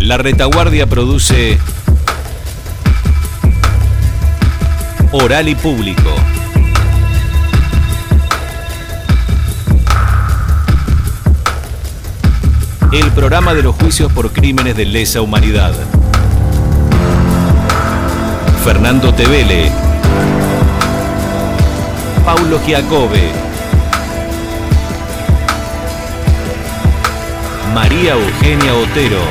La Retaguardia produce Oral y Público. El programa de los juicios por crímenes de lesa humanidad. Fernando Tevele, Paulo Giacobbe, María Eugenia Otero.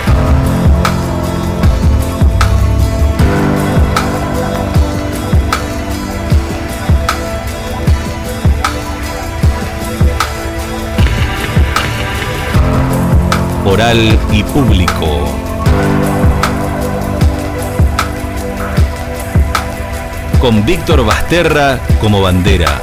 Oral y Público. Con Víctor Basterra como bandera.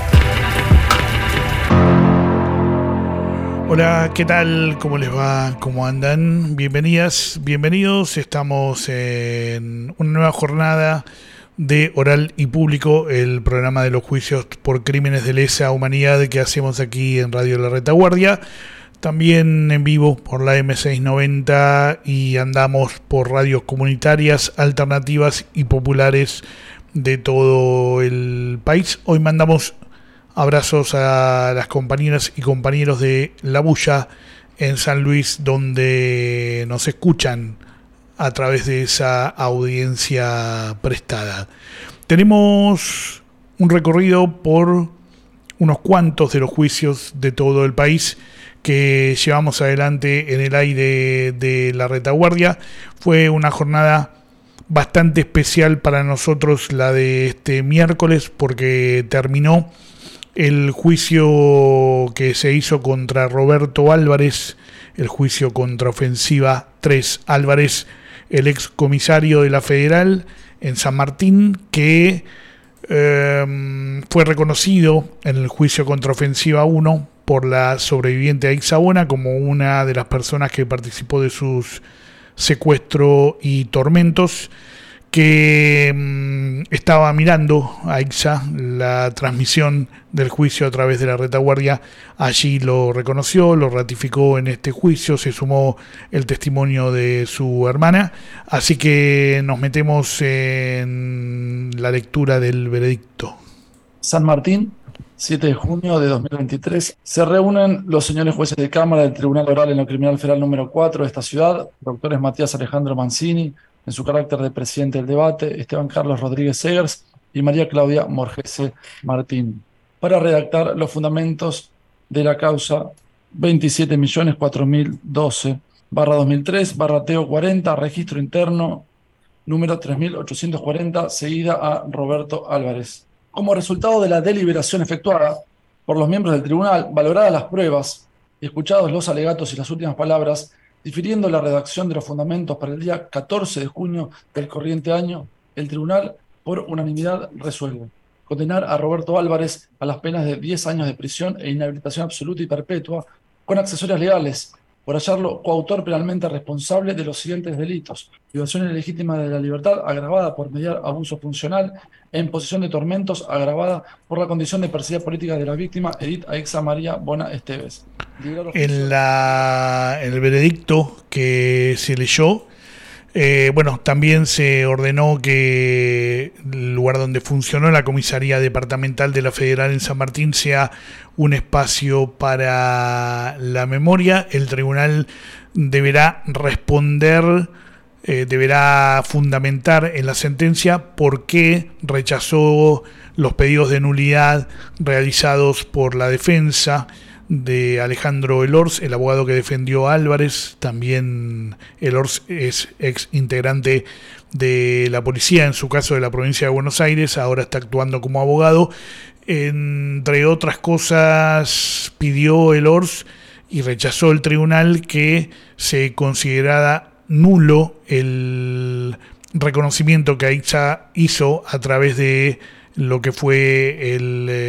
Hola, ¿qué tal? ¿Cómo les va? ¿Cómo andan? Bienvenidas, bienvenidos. Estamos en una nueva jornada de Oral y Público, el programa de los juicios por crímenes de lesa humanidad que hacemos aquí en Radio La Retaguardia. También en vivo por la M690 y andamos por radios comunitarias, alternativas y populares de todo el país. Hoy mandamos abrazos a las compañeras y compañeros de La Bulla en San Luis, donde nos escuchan a través de esa audiencia prestada. Tenemos un recorrido por unos cuantos de los juicios de todo el país que llevamos adelante en el aire de La Retaguardia. Fue una jornada bastante especial para nosotros la de este miércoles, porque terminó el juicio que se hizo contra Roberto Álvarez, el juicio contra Ofensiva 3 Álvarez, el ex comisario de la Federal en San Martín, que fue reconocido en el juicio contra Ofensiva 1 por la sobreviviente Aixa Bona como una de las personas que participó de sus secuestros y tormentos, que estaba mirando a Aixa la transmisión del juicio a través de La Retaguardia. Allí lo reconoció, lo ratificó en este juicio, se sumó el testimonio de su hermana, así que nos metemos en la lectura del veredicto. San Martín, 7 de junio de 2023, se reúnen los señores jueces de Cámara del Tribunal Oral en lo Criminal Federal número 4 de esta ciudad, doctores Matías Alejandro Mancini, en su carácter de presidente del debate, Esteban Carlos Rodríguez Segers y María Claudia Morgese Martín, para redactar los fundamentos de la causa 27.4012/2003, TEO 40, registro interno número 3840, seguida a Roberto Álvarez. Como resultado de la deliberación efectuada por los miembros del tribunal, valoradas las pruebas y escuchados los alegatos y las últimas palabras, difiriendo la redacción de los fundamentos para el día 14 de junio del corriente año, el tribunal, por unanimidad, resuelve condenar a Roberto Álvarez a las penas de 10 años de prisión e inhabilitación absoluta y perpetua, con accesorias legales, por hallarlo coautor penalmente responsable de los siguientes delitos: privación ilegítima de la libertad agravada por mediar abuso funcional e imposición de tormentos agravada por la condición de perseguida política de la víctima Edith Aixa María Bona Esteves. En el veredicto que se leyó, también se ordenó que el lugar donde funcionó la Comisaría Departamental de la Federal en San Martín sea un espacio para la memoria. El tribunal deberá responder, deberá fundamentar en la sentencia por qué rechazó los pedidos de nulidad realizados por la defensa de Alejandro Elorz, el abogado que defendió a Álvarez. También Elorz es ex integrante de la policía, en su caso de la provincia de Buenos Aires, ahora está actuando como abogado. Entre otras cosas, pidió Elorz y rechazó el tribunal que se considerara nulo el reconocimiento que Aixa hizo a través de lo que fue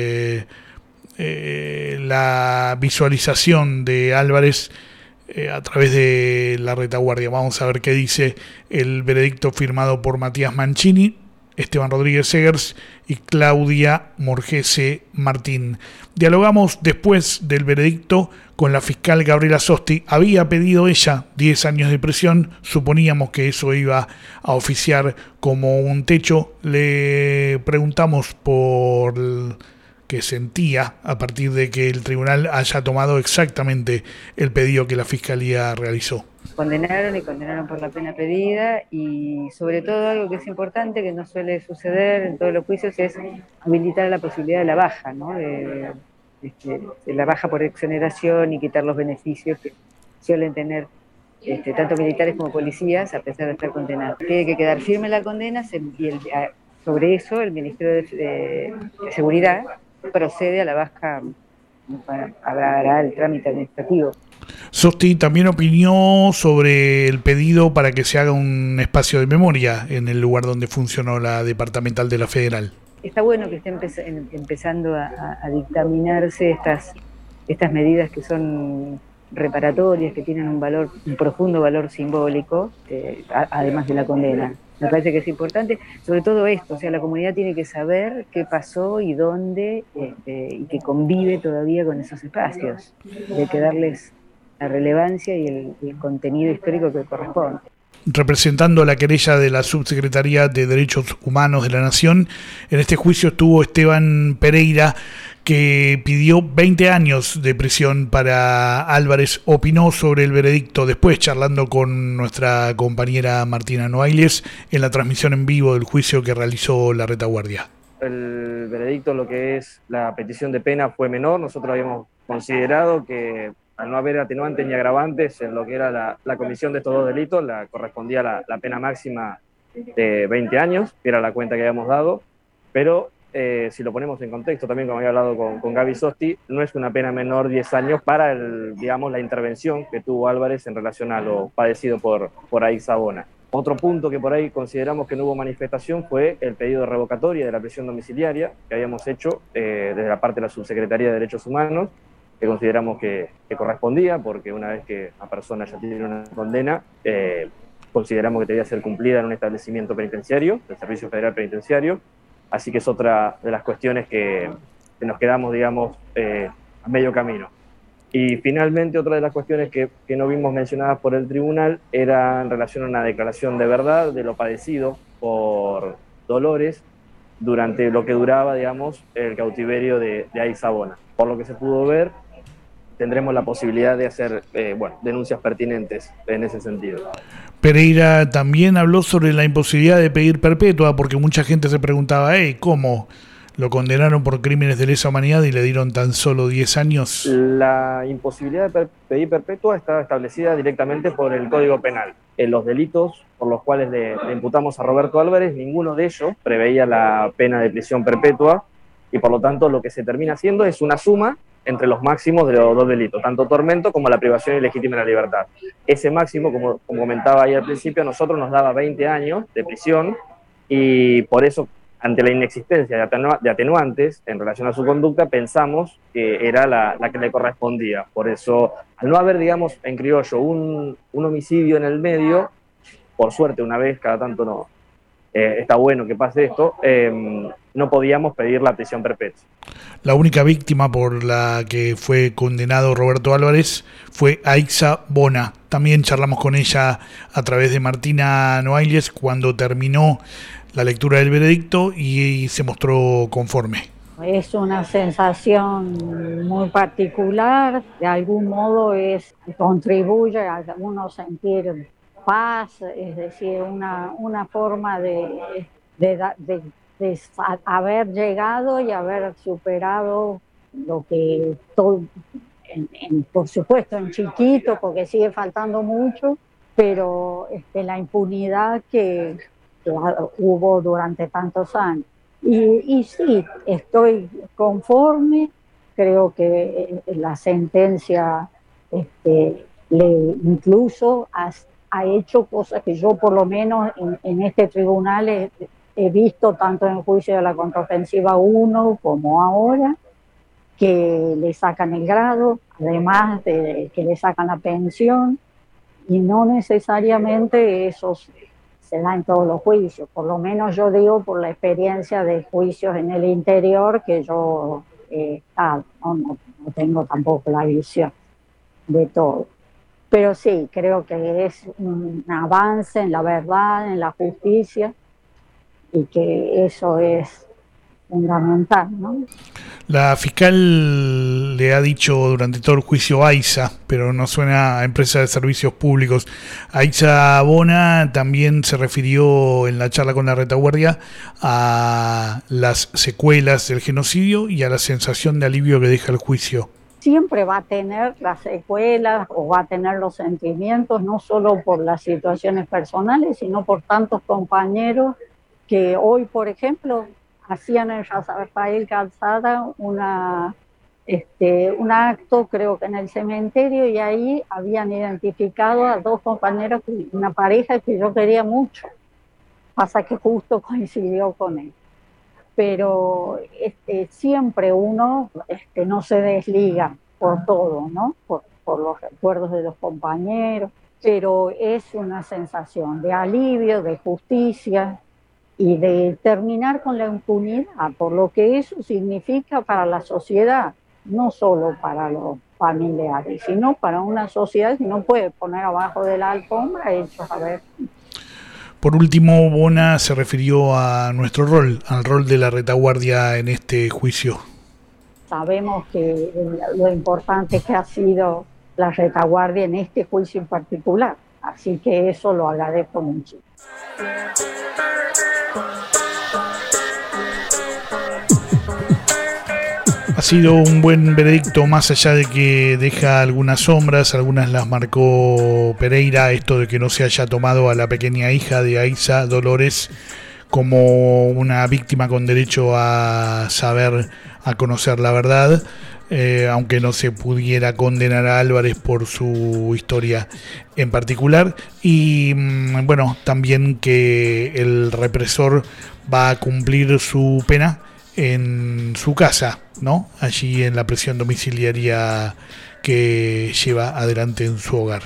la visualización de Álvarez a través de La Retaguardia. Vamos a ver qué dice el veredicto firmado por Matías Mancini. Esteban Rodríguez Segers y Claudia Morgese Martín. Dialogamos después del veredicto con la fiscal Gabriela Sosti. Había pedido ella 10 años de prisión, suponíamos que eso iba a oficiar como un techo. Le preguntamos por qué sentía a partir de que el tribunal haya tomado exactamente el pedido que la fiscalía realizó. Condenaron por la pena pedida, y sobre todo algo que es importante, que no suele suceder en todos los juicios, es habilitar la posibilidad de la baja, ¿no? De la baja por exoneración y quitar los beneficios que suelen tener tanto militares como policías a pesar de estar condenados. Tiene que quedar firme la condena sobre eso el Ministerio de Seguridad procede a la baja, hará el trámite administrativo. Sosti también opinó sobre el pedido para que se haga un espacio de memoria en el lugar donde funcionó la departamental de la Federal. Está bueno que esté empezando a dictaminarse estas medidas que son reparatorias, que tienen un profundo valor simbólico, además de la condena. Me parece que es importante, sobre todo esto, o sea, la comunidad tiene que saber qué pasó y dónde, y que convive todavía con esos espacios. Hay que darles la relevancia y el contenido histórico que corresponde. Representando la querella de la Subsecretaría de Derechos Humanos de la Nación, en este juicio estuvo Esteban Pereira, que pidió 20 años de prisión para Álvarez. Opinó sobre el veredicto después, charlando con nuestra compañera Martina Noailles en la transmisión en vivo del juicio que realizó la retaguardia. El veredicto, lo que es la petición de pena, fue menor. Nosotros habíamos considerado que al no haber atenuantes ni agravantes en lo que era la comisión de estos dos delitos, correspondía la pena máxima de 20 años, que era la cuenta que habíamos dado, pero si lo ponemos en contexto, también como había hablado con Gaby Sosti, no es una pena menor 10 años para la intervención que tuvo Álvarez en relación a lo padecido por Aixa Bona. Otro punto que por ahí consideramos que no hubo manifestación fue el pedido de revocatoria de la prisión domiciliaria que habíamos hecho desde la parte de la Subsecretaría de Derechos Humanos, que consideramos que correspondía, porque una vez que la persona ya tiene una condena, consideramos que debía ser cumplida en un establecimiento penitenciario, el Servicio Federal Penitenciario, así que es otra de las cuestiones que nos quedamos, digamos, a medio camino. Y finalmente otra de las cuestiones que no vimos mencionadas por el tribunal era en relación a una declaración de verdad de lo padecido por Dolores durante lo que duraba, digamos, el cautiverio de Aixa Bona. Por lo que se pudo ver, tendremos la posibilidad de hacer denuncias pertinentes en ese sentido. Pereira también habló sobre la imposibilidad de pedir perpetua, porque mucha gente se preguntaba, ¿cómo lo condenaron por crímenes de lesa humanidad y le dieron tan solo 10 años? La imposibilidad de pedir perpetua está establecida directamente por el Código Penal. En los delitos por los cuales le imputamos a Roberto Álvarez, ninguno de ellos preveía la pena de prisión perpetua, y por lo tanto lo que se termina haciendo es una suma entre los máximos de los dos delitos, tanto tormento como la privación ilegítima de la libertad. Ese máximo, como comentaba ahí al principio, a nosotros nos daba 20 años de prisión, y por eso, ante la inexistencia de atenuantes en relación a su conducta, pensamos que era la que le correspondía. Por eso, al no haber, digamos, en criollo un homicidio en el medio, por suerte una vez cada tanto no, está bueno que pase esto, no podíamos pedir la prisión perpetua. La única víctima por la que fue condenado Roberto Álvarez fue Aixa Bona. También charlamos con ella a través de Martina Noailles cuando terminó la lectura del veredicto y se mostró conforme. Es una sensación muy particular, de algún modo contribuye a uno sentir paz, es decir, una forma de haber llegado y haber superado lo que todo, por supuesto en chiquito, porque sigue faltando mucho, pero la impunidad que hubo durante tantos años. Y sí, estoy conforme, creo que la sentencia incluso ha hecho cosas que yo por lo menos en este tribunal he visto tanto en el juicio de la contraofensiva 1 como ahora, que le sacan el grado, además de que le sacan la pensión, y no necesariamente eso se da en todos los juicios, por lo menos yo digo por la experiencia de juicios en el interior que yo he estado, no tengo tampoco la visión de todo. Pero sí, creo que es un avance en la verdad, en la justicia, y que eso es fundamental, ¿no? La fiscal le ha dicho durante todo el juicio AISA, pero no suena a Empresa de Servicios Públicos. AISA Bona también se refirió en la charla con la retaguardia a las secuelas del genocidio y a la sensación de alivio que deja el juicio. Siempre va a tener las secuelas o va a tener los sentimientos, no solo por las situaciones personales, sino por tantos compañeros que hoy, por ejemplo, hacían en Rafael Calzada un acto, creo que en el cementerio, y ahí habían identificado a dos compañeros, una pareja que yo quería mucho. Pasa que justo coincidió con él. Pero siempre uno no se desliga por todo, ¿no? Por los recuerdos de los compañeros, pero es una sensación de alivio, de justicia, y de terminar con la impunidad, por lo que eso significa para la sociedad, no solo para los familiares, sino para una sociedad que no puede poner abajo de la alfombra hechos a ver. Por último, Bona se refirió a nuestro rol, al rol de la retaguardia en este juicio. Sabemos que lo importante que ha sido la retaguardia en este juicio en particular, así que eso lo agradezco mucho. Ha sido un buen veredicto, más allá de que deja algunas sombras, algunas las marcó Pereira, esto de que no se haya tomado a la pequeña hija de Aiza, Dolores, como una víctima con derecho a saber, a conocer la verdad, aunque no se pudiera condenar a Álvarez por su historia en particular. Y bueno, también que el represor va a cumplir su pena en su casa, ¿no? Allí en la prisión domiciliaria que lleva adelante en su hogar.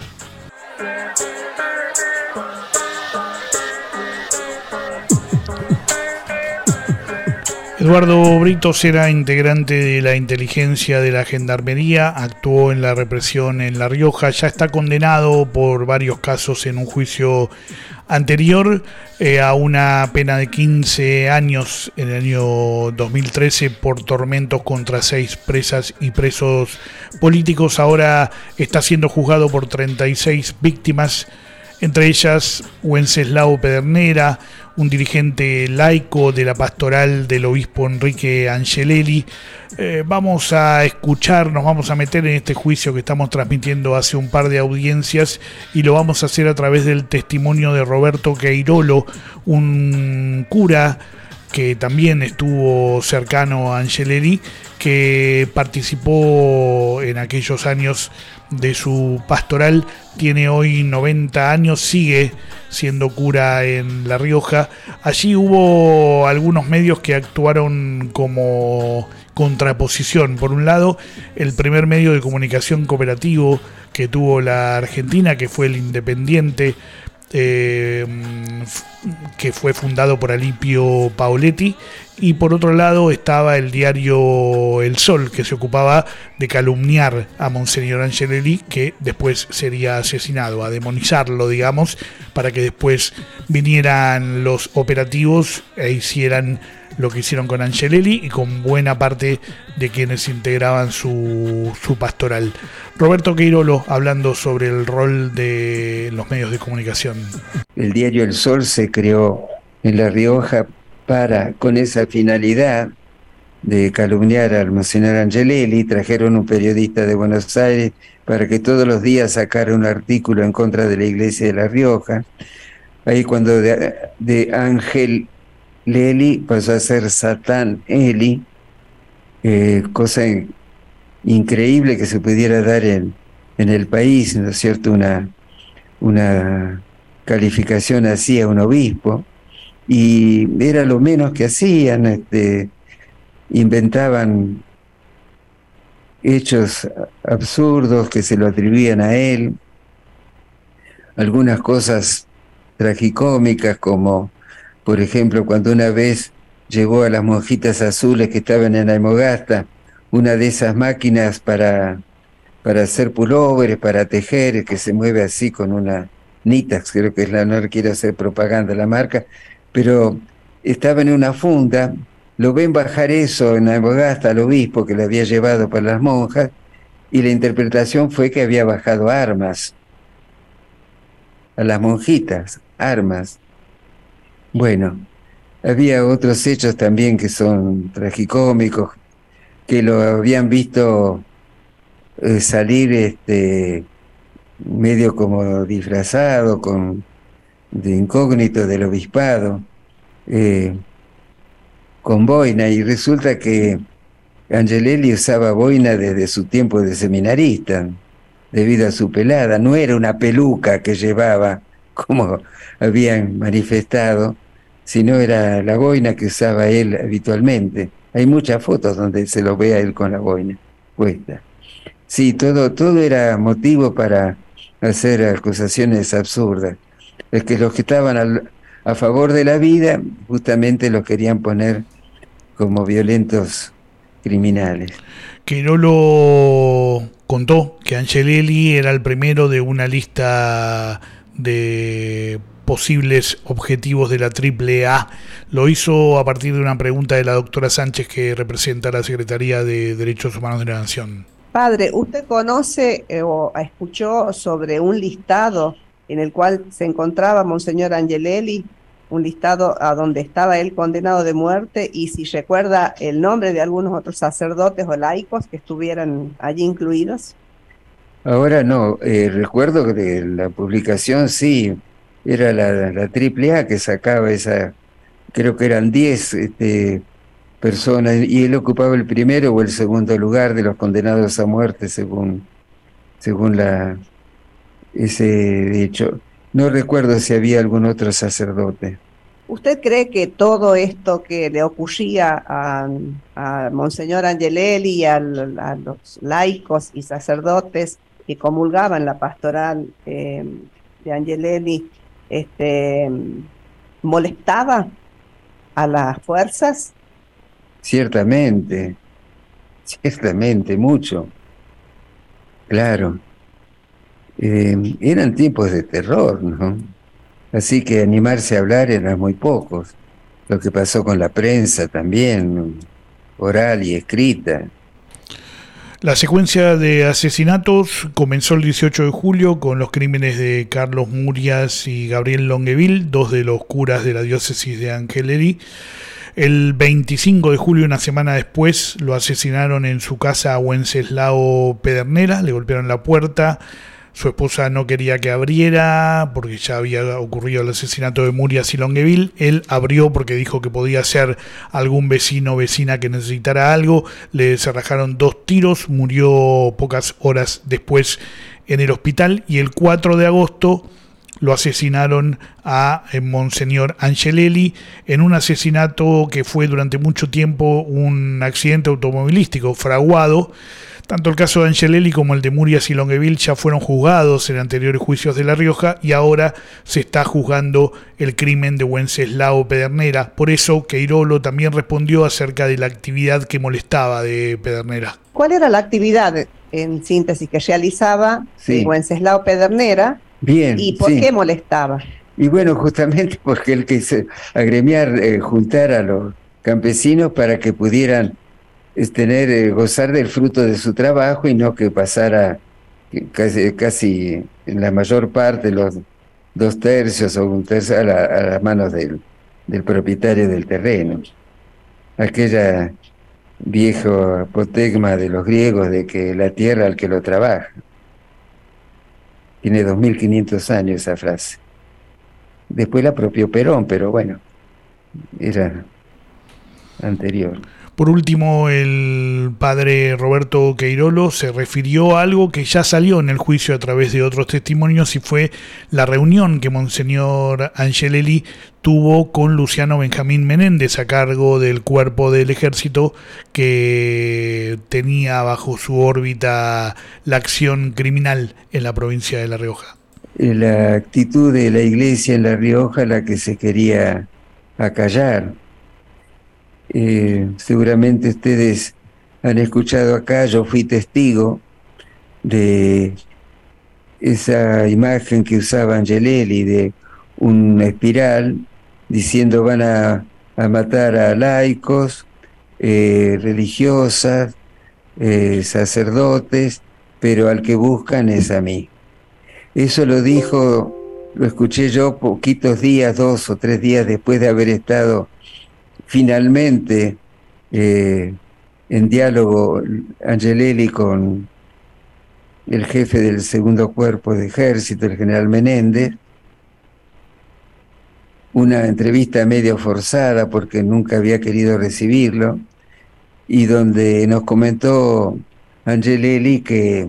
Eduardo Britos era integrante de la inteligencia de la Gendarmería, actuó en la represión en La Rioja, ya está condenado por varios casos en un juicio anterior a una pena de 15 años en el año 2013 por tormentos contra 6 presas y presos políticos. Ahora está siendo juzgado por 36 víctimas, entre ellas Wenceslao Pedernera, un dirigente laico de la pastoral del obispo Enrique Angelelli. Vamos a escuchar, nos vamos a meter en este juicio que estamos transmitiendo hace un par de audiencias y lo vamos a hacer a través del testimonio de Roberto Queirolo, un cura que también estuvo cercano a Angelelli, que participó en aquellos años de su pastoral, tiene hoy 90 años, sigue siendo cura en La Rioja. Allí hubo algunos medios que actuaron como contraposición. Por un lado, el primer medio de comunicación cooperativo que tuvo la Argentina, que fue El Independiente, que fue fundado por Alipio Paoletti, y por otro lado estaba el diario El Sol, que se ocupaba de calumniar a Monseñor Angelelli, que después sería asesinado, a demonizarlo, digamos, para que después vinieran los operativos e hicieran lo que hicieron con Angelelli y con buena parte de quienes integraban su pastoral. Roberto Queirolo hablando sobre el rol de los medios de comunicación. El diario El Sol se creó en La Rioja con esa finalidad de calumniar al Monseñor Angelelli. Trajeron un periodista de Buenos Aires para que todos los días sacara un artículo en contra de la iglesia de La Rioja. Ahí cuando de Ángel Leli pasó a ser Satán Eli, cosa increíble que se pudiera dar en el país, ¿no es cierto? Una calificación así a un obispo, y era lo menos que hacían, inventaban hechos absurdos que se lo atribuían a él, algunas cosas tragicómicas, como por ejemplo cuando una vez llevó a las monjitas azules que estaban en Aymogasta una de esas máquinas para hacer pulóveres, para tejer, que se mueve así con una Nitax, creo que es la, no quiero hacer propaganda de la marca, pero estaba en una funda, lo ven bajar eso en Aymogasta al obispo que le había llevado para las monjas, y la interpretación fue que había bajado armas a las monjitas, armas. Bueno, había otros hechos también que son tragicómicos, que lo habían visto salir medio como disfrazado, de incógnito del obispado, con boina, y resulta que Angelelli usaba boina desde su tiempo de seminarista, debido a su pelada. No era una peluca que llevaba, como habían manifestado, sino era la boina que usaba él habitualmente. Hay muchas fotos donde se lo ve a él con la boina puesta. Sí, todo era motivo para hacer acusaciones absurdas. Es que los que estaban a favor de la vida, justamente los querían poner como violentos criminales. Queirolo contó que Angelelli era el primero de una lista de posibles objetivos de la AAA. Lo hizo a partir de una pregunta de la doctora Sánchez, que representa a la Secretaría de Derechos Humanos de la Nación. Padre, ¿usted conoce o escuchó sobre un listado en el cual se encontraba Monseñor Angelelli? Un listado a donde estaba él condenado de muerte, y si recuerda el nombre de algunos otros sacerdotes o laicos que estuvieran allí incluidos. Ahora no, recuerdo que de la publicación sí, era la AAA que sacaba esa, creo que eran 10 personas, y él ocupaba el primero o el segundo lugar de los condenados a muerte según ese hecho. No recuerdo si había algún otro sacerdote. ¿Usted cree que todo esto que le ocurría a Monseñor Angelelli y a los laicos y sacerdotes que comulgaban la pastoral de Angelelli molestaba a las fuerzas? Ciertamente, mucho. Claro. Eran tiempos de terror, ¿no? Así que animarse a hablar eran muy pocos. Lo que pasó con la prensa también, oral y escrita. La secuencia de asesinatos comenzó el 18 de julio con los crímenes de Carlos Murias y Gabriel Longueville, dos de los curas de la diócesis de Angelelli. El 25 de julio, una semana después, lo asesinaron en su casa a Wenceslao Pedernera, le golpearon la puerta. Su esposa no quería que abriera porque ya había ocurrido el asesinato de Murias y Longueville. Él abrió porque dijo que podía ser algún vecino o vecina que necesitara algo. Le cerrajaron 2 tiros, murió pocas horas después en el hospital, y el 4 de agosto lo asesinaron a Monseñor Angelelli en un asesinato que fue durante mucho tiempo un accidente automovilístico fraguado. Tanto el caso de Angelelli como el de Murias y Longueville ya fueron juzgados en anteriores juicios de La Rioja, y ahora se está juzgando el crimen de Wenceslao Pedernera. Por eso Queirolo también respondió acerca de la actividad que molestaba de Pedernera. ¿Cuál era la actividad, en síntesis, que realizaba Wenceslao Pedernera? Bien, ¿Y por qué molestaba? Y bueno, justamente porque él quiso agremiar, juntar a los campesinos para que pudieran gozar del fruto de su trabajo, y no que pasara casi en la mayor parte, los 2/3 o 1/3 a las manos del propietario del terreno. Aquella viejo apotegma de los griegos de que la tierra al que lo trabaja. Tiene 2500 años esa frase. Después la apropió Perón, pero bueno, era anterior. Por último, el padre Roberto Queirolo se refirió a algo que ya salió en el juicio a través de otros testimonios, y fue la reunión que Monseñor Angelelli tuvo con Luciano Benjamín Menéndez, a cargo del cuerpo del ejército que tenía bajo su órbita la acción criminal en la provincia de La Rioja. la actitud de la iglesia en La Rioja la que se quería acallar. Seguramente ustedes han escuchado acá, yo fui testigo de esa imagen que usaba Angelelli de una espiral diciendo van a matar a laicos, religiosas, sacerdotes, pero al que buscan es a mí. Eso lo escuché yo poquitos días, 2 o 3 días después de haber estado finalmente en diálogo Angelelli con el jefe del segundo cuerpo de ejército, el general Menéndez, una entrevista medio forzada porque nunca había querido recibirlo, y donde nos comentó Angelelli que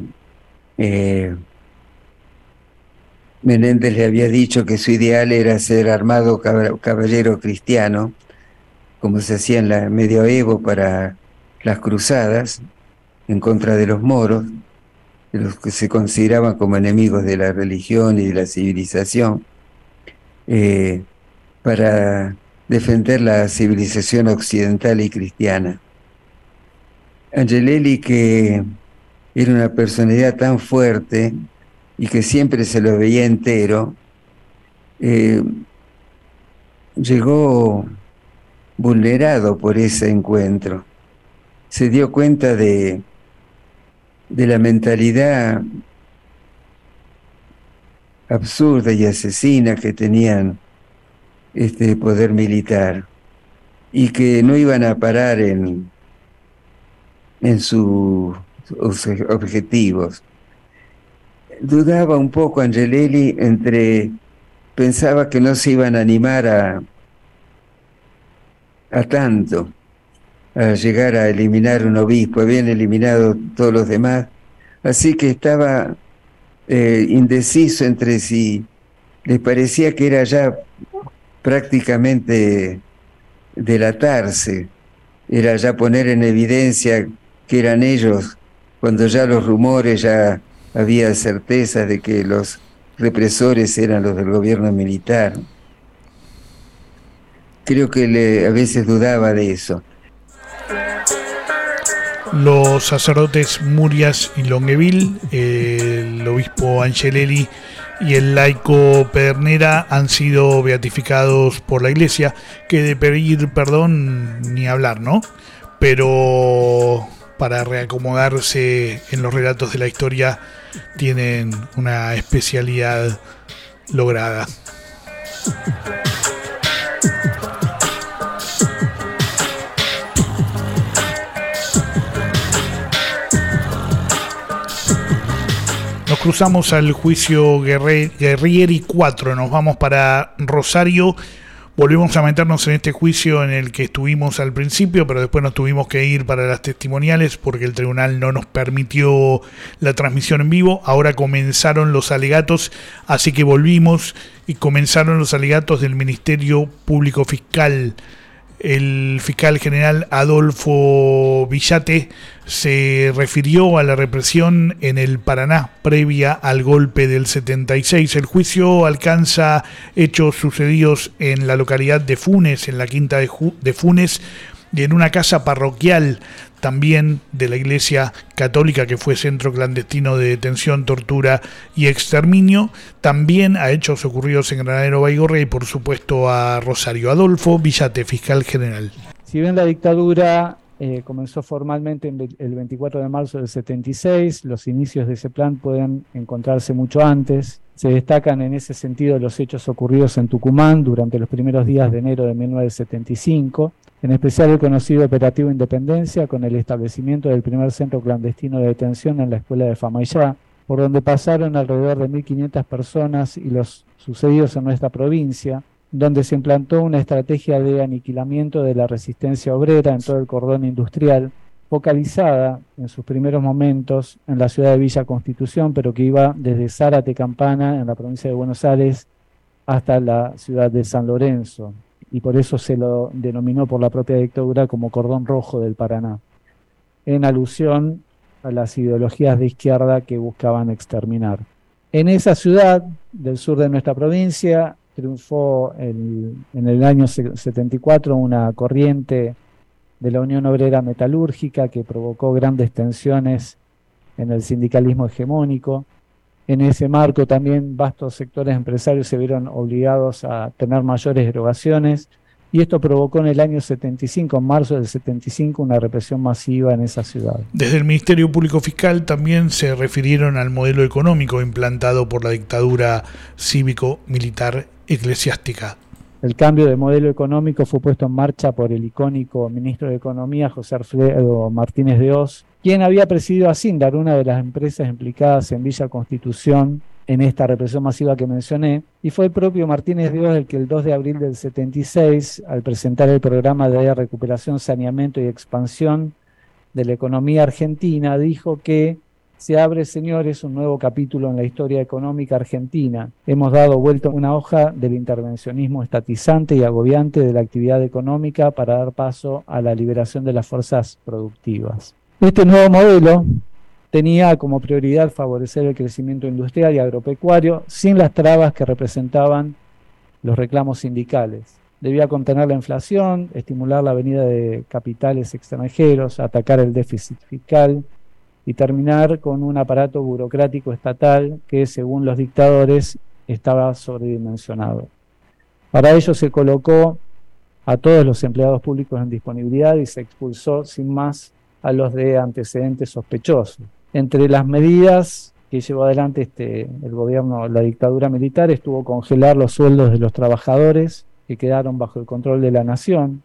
Menéndez le había dicho que su ideal era ser armado caballero cristiano, como se hacía en la medioevo para las cruzadas, en contra de los moros, de los que se consideraban como enemigos de la religión y de la civilización, para defender la civilización occidental y cristiana. Angelelli, que era una personalidad tan fuerte y que siempre se lo veía entero, llegó vulnerado por ese encuentro. Se dio cuenta de la mentalidad absurda y asesina que tenían este poder militar y que no iban a parar en sus objetivos. Dudaba un poco Angelelli pensaba que no se iban a animar a tanto, a llegar a eliminar un obispo. Habían eliminado todos los demás, así que estaba indeciso entre si les parecía que era ya prácticamente delatarse, era ya poner en evidencia que eran ellos, cuando ya los rumores, ya había certeza de que los represores eran los del gobierno militar. Creo que a veces dudaba de eso. Los sacerdotes Murias y Longueville, el obispo Angelelli y el laico Pedernera han sido beatificados por la Iglesia, que de pedir perdón ni hablar, ¿no? Pero para reacomodarse en los relatos de la historia tienen una especialidad lograda. Nos cruzamos al juicio Guerrieri 4, nos vamos para Rosario. Volvemos a meternos en este juicio en el que estuvimos al principio, pero después nos tuvimos que ir para las testimoniales porque el tribunal no nos permitió la transmisión en vivo. Ahora comenzaron los alegatos, así que volvimos y comenzaron los alegatos del Ministerio Público Fiscal. El fiscal general Adolfo Villate se refirió a la represión en el Paraná previa al golpe del 76. El juicio alcanza hechos sucedidos en la localidad de Funes, en la quinta de Funes, y en una casa parroquial también de la Iglesia Católica, que fue centro clandestino de detención, tortura y exterminio, también a hechos ocurridos en Granadero Baigorria y por supuesto a Rosario. Adolfo Villate, fiscal general. Si bien la dictadura comenzó formalmente el 24 de marzo del 76, los inicios de ese plan pueden encontrarse mucho antes. Se destacan en ese sentido los hechos ocurridos en Tucumán durante los primeros días de enero de 1975, en especial el conocido Operativo Independencia, con el establecimiento del primer centro clandestino de detención en la escuela de Famaillá, por donde pasaron alrededor de 1.500 personas, y los sucedidos en nuestra provincia, donde se implantó una estrategia de aniquilamiento de la resistencia obrera en todo el cordón industrial, focalizada en sus primeros momentos en la ciudad de Villa Constitución, pero que iba desde Zárate Campana, en la provincia de Buenos Aires, hasta la ciudad de San Lorenzo, y por eso se lo denominó por la propia dictadura como Cordón Rojo del Paraná, en alusión a las ideologías de izquierda que buscaban exterminar. En esa ciudad del sur de nuestra provincia triunfó en el año 74 una corriente de la Unión Obrera Metalúrgica que provocó grandes tensiones en el sindicalismo hegemónico. En ese marco también vastos sectores empresarios se vieron obligados a tener mayores erogaciones y esto provocó en el año 75, en marzo del 75, una represión masiva en esa ciudad. Desde el Ministerio Público Fiscal también se refirieron al modelo económico implantado por la dictadura cívico-militar eclesiástica. El cambio de modelo económico fue puesto en marcha por el icónico ministro de Economía, José Alfredo Martínez de Hoz, quien había presidido a Sindar, una de las empresas implicadas en Villa Constitución en esta represión masiva que mencioné, y fue el propio Martínez de Hoz el que el 2 de abril del 76, al presentar el programa de recuperación, saneamiento y expansión de la economía argentina, dijo que se abre, señores, un nuevo capítulo en la historia económica argentina. Hemos dado vuelta una hoja del intervencionismo estatizante y agobiante de la actividad económica para dar paso a la liberación de las fuerzas productivas. Este nuevo modelo tenía como prioridad favorecer el crecimiento industrial y agropecuario sin las trabas que representaban los reclamos sindicales. Debía contener la inflación, estimular la venida de capitales extranjeros, atacar el déficit fiscal y terminar con un aparato burocrático estatal que, según los dictadores, estaba sobredimensionado. Para ello se colocó a todos los empleados públicos en disponibilidad y se expulsó sin más a los de antecedentes sospechosos. Entre las medidas que llevó adelante el gobierno, la dictadura militar, estuvo congelar los sueldos de los trabajadores que quedaron bajo el control de la nación.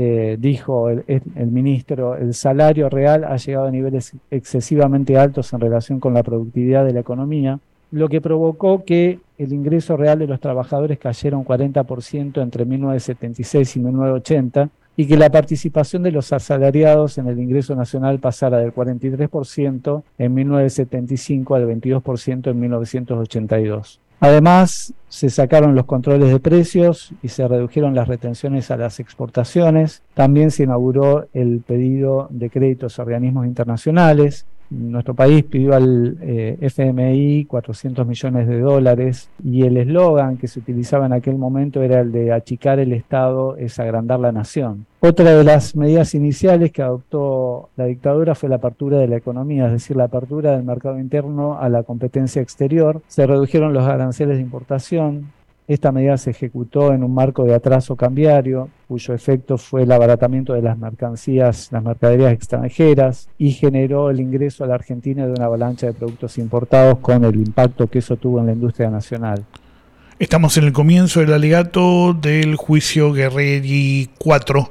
Dijo el ministro, el salario real ha llegado a niveles excesivamente altos en relación con la productividad de la economía, lo que provocó que el ingreso real de los trabajadores cayera un 40% entre 1976 y 1980, y que la participación de los asalariados en el ingreso nacional pasara del 43% en 1975 al 22% en 1982. Además, se sacaron los controles de precios y se redujeron las retenciones a las exportaciones. También se inauguró el pedido de créditos a organismos internacionales. Nuestro país pidió al FMI 400 millones de dólares y el eslogan que se utilizaba en aquel momento era el de achicar el Estado es agrandar la nación. Otra de las medidas iniciales que adoptó la dictadura fue la apertura de la economía, es decir, la apertura del mercado interno a la competencia exterior. Se redujeron los aranceles de importación. Esta medida se ejecutó en un marco de atraso cambiario, cuyo efecto fue el abaratamiento de las mercaderías extranjeras, y generó el ingreso a la Argentina de una avalancha de productos importados con el impacto que eso tuvo en la industria nacional. Estamos en el comienzo del alegato del juicio Guerrieri 4